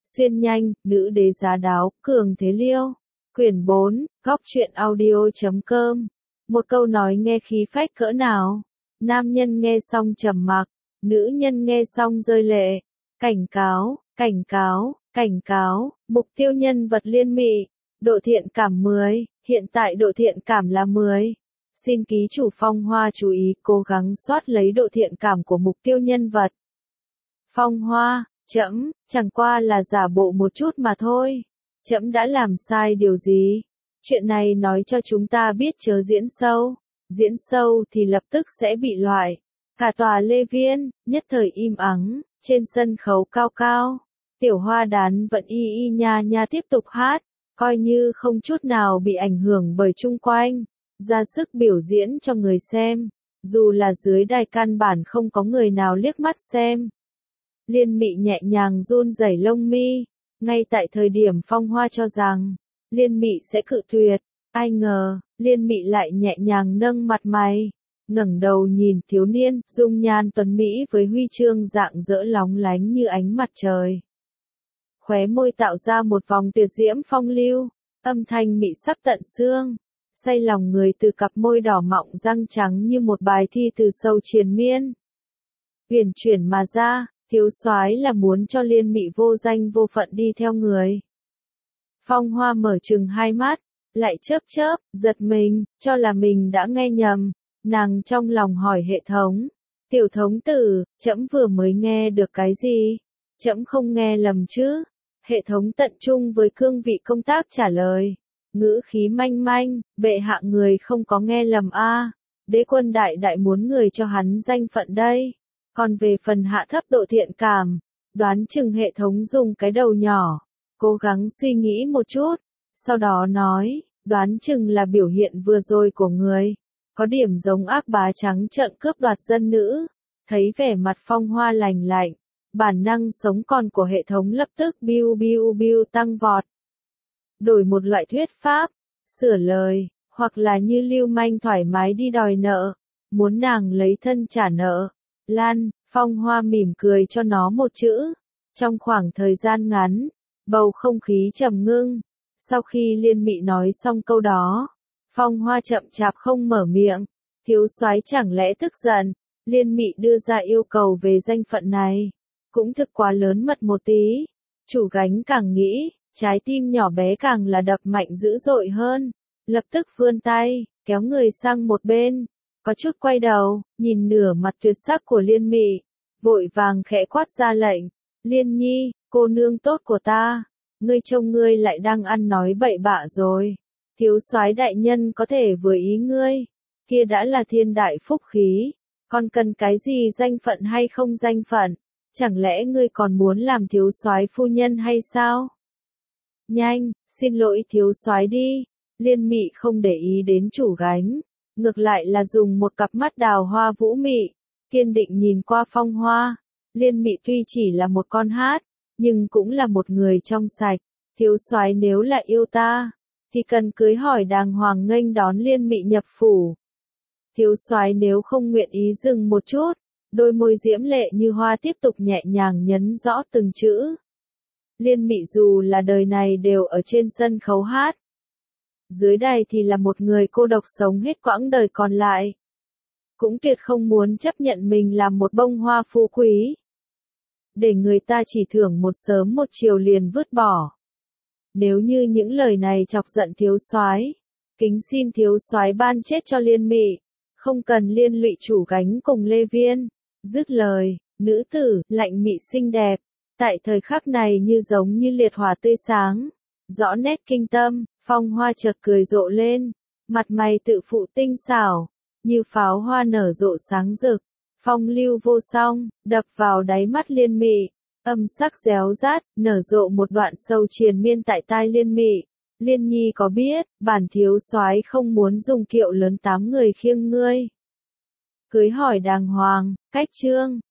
Xuyên nhanh, nữ đế giá đáo, cường thế liêu. Quyển 4, góc truyện audio.com. Một câu nói nghe khí phách cỡ nào. Nam nhân nghe xong trầm mặc, nữ nhân nghe xong rơi lệ. Cảnh cáo, cảnh cáo, cảnh cáo, mục tiêu nhân vật liên mị. Độ thiện cảm 10, hiện tại độ thiện cảm là 10. Xin ký chủ Phong Hoa chú ý cố gắng soát lấy độ thiện cảm của mục tiêu nhân vật. Phong Hoa, trẫm, chẳng qua là giả bộ một chút mà thôi. Trẫm đã làm sai điều gì? Chuyện này nói cho chúng ta biết chớ diễn sâu. Diễn sâu thì lập tức sẽ bị loại. Cả tòa Lê Viên, nhất thời im ắng, trên sân khấu cao cao. Tiểu Hoa Đán vẫn y y nha nha tiếp tục hát, coi như không chút nào bị ảnh hưởng bởi chung quanh. Ra sức biểu diễn cho người xem, dù là dưới đài căn bản không có người nào liếc mắt xem. Liên Mị nhẹ nhàng run rẩy lông mi, ngay tại thời điểm Phong Hoa cho rằng Liên Mị sẽ cự tuyệt, ai ngờ, Liên Mị lại nhẹ nhàng nâng mặt mày, ngẩng đầu nhìn thiếu niên, dung nhan tuấn mỹ với huy chương dạng dỡ lóng lánh như ánh mặt trời. Khóe môi tạo ra một vòng tuyệt diễm phong lưu, âm thanh mị sắc tận xương, say lòng người từ cặp môi đỏ mọng răng trắng như một bài thi từ sâu triền miên. Huyền chuyển mà ra, thiếu soái là muốn cho Liên Mị vô danh vô phận đi theo người. Phong Hoa mở trừng hai mắt, lại chớp chớp, giật mình, cho là mình đã nghe nhầm, nàng trong lòng hỏi hệ thống. Tiểu thống tử, trẫm vừa mới nghe được cái gì? Trẫm không nghe lầm chứ? Hệ thống tận trung với cương vị công tác trả lời. Ngữ khí manh manh, bệ hạ người không có nghe lầm a. Đế quân đại đại muốn người cho hắn danh phận đây. Còn về phần hạ thấp độ thiện cảm, đoán chừng hệ thống dùng cái đầu nhỏ, cố gắng suy nghĩ một chút, sau đó nói, đoán chừng là biểu hiện vừa rồi của người, có điểm giống ác bá trắng trợn cướp đoạt dân nữ. Thấy vẻ mặt Phong Hoa lành lạnh, bản năng sống còn của hệ thống lập tức biu biu biu tăng vọt. Đổi một loại thuyết pháp, sửa lời, hoặc là như lưu manh thoải mái đi đòi nợ, muốn nàng lấy thân trả nợ. Lan, Phong Hoa mỉm cười cho nó một chữ. Trong khoảng thời gian ngắn, bầu không khí trầm ngưng. Sau khi Liên Mị nói xong câu đó, Phong Hoa chậm chạp không mở miệng. Thiếu soái chẳng lẽ tức giận? Liên Mị đưa ra yêu cầu về danh phận này, cũng thực quá lớn mật một tí. Chủ gánh càng nghĩ, trái tim nhỏ bé càng là đập mạnh dữ dội hơn. Lập tức vươn tay, kéo người sang một bên. Có chút quay đầu, nhìn nửa mặt tuyệt sắc của Liên Mị, vội vàng khẽ quát ra lệnh. Liên Nhi, cô nương tốt của ta, ngươi trông ngươi lại đang ăn nói bậy bạ rồi. Thiếu soái đại nhân có thể vừa ý ngươi, kia đã là thiên đại phúc khí, còn cần cái gì danh phận hay không danh phận, chẳng lẽ ngươi còn muốn làm thiếu soái phu nhân hay sao? Nhanh, xin lỗi thiếu soái đi. Liên Mị không để ý đến chủ gánh, ngược lại là dùng một cặp mắt đào hoa vũ mị, kiên định nhìn qua Phong Hoa. Liên Mị tuy chỉ là một con hát, nhưng cũng là một người trong sạch. Thiếu soái nếu là yêu ta, thì cần cưới hỏi đàng hoàng nghênh đón Liên Mị nhập phủ. Thiếu soái nếu không nguyện ý dừng một chút, đôi môi diễm lệ như hoa tiếp tục nhẹ nhàng nhấn rõ từng chữ. Liên Mị dù là đời này đều ở trên sân khấu hát, dưới đài thì là một người cô độc sống hết quãng đời còn lại. Cũng tuyệt không muốn chấp nhận mình làm một bông hoa phú quý, để người ta chỉ thưởng một sớm một chiều liền vứt bỏ. Nếu như những lời này chọc giận thiếu soái, kính xin thiếu soái ban chết cho Liên Mị, không cần liên lụy chủ gánh cùng Lê Viên. Dứt lời, nữ tử, lạnh mị xinh đẹp, tại thời khắc này như giống như liệt hỏa tươi sáng, rõ nét kinh tâm. Phong Hoa chợt cười rộ lên, mặt mày tự phụ tinh xảo, như pháo hoa nở rộ sáng rực, phong lưu vô song, đập vào đáy mắt Liên Mị, âm sắc réo rát, nở rộ một đoạn sâu triền miên tại tai Liên Mị. Liên Nhi có biết, bản thiếu soái không muốn dùng kiệu lớn 8 người khiêng ngươi. Cưới hỏi đàng hoàng, cách chương.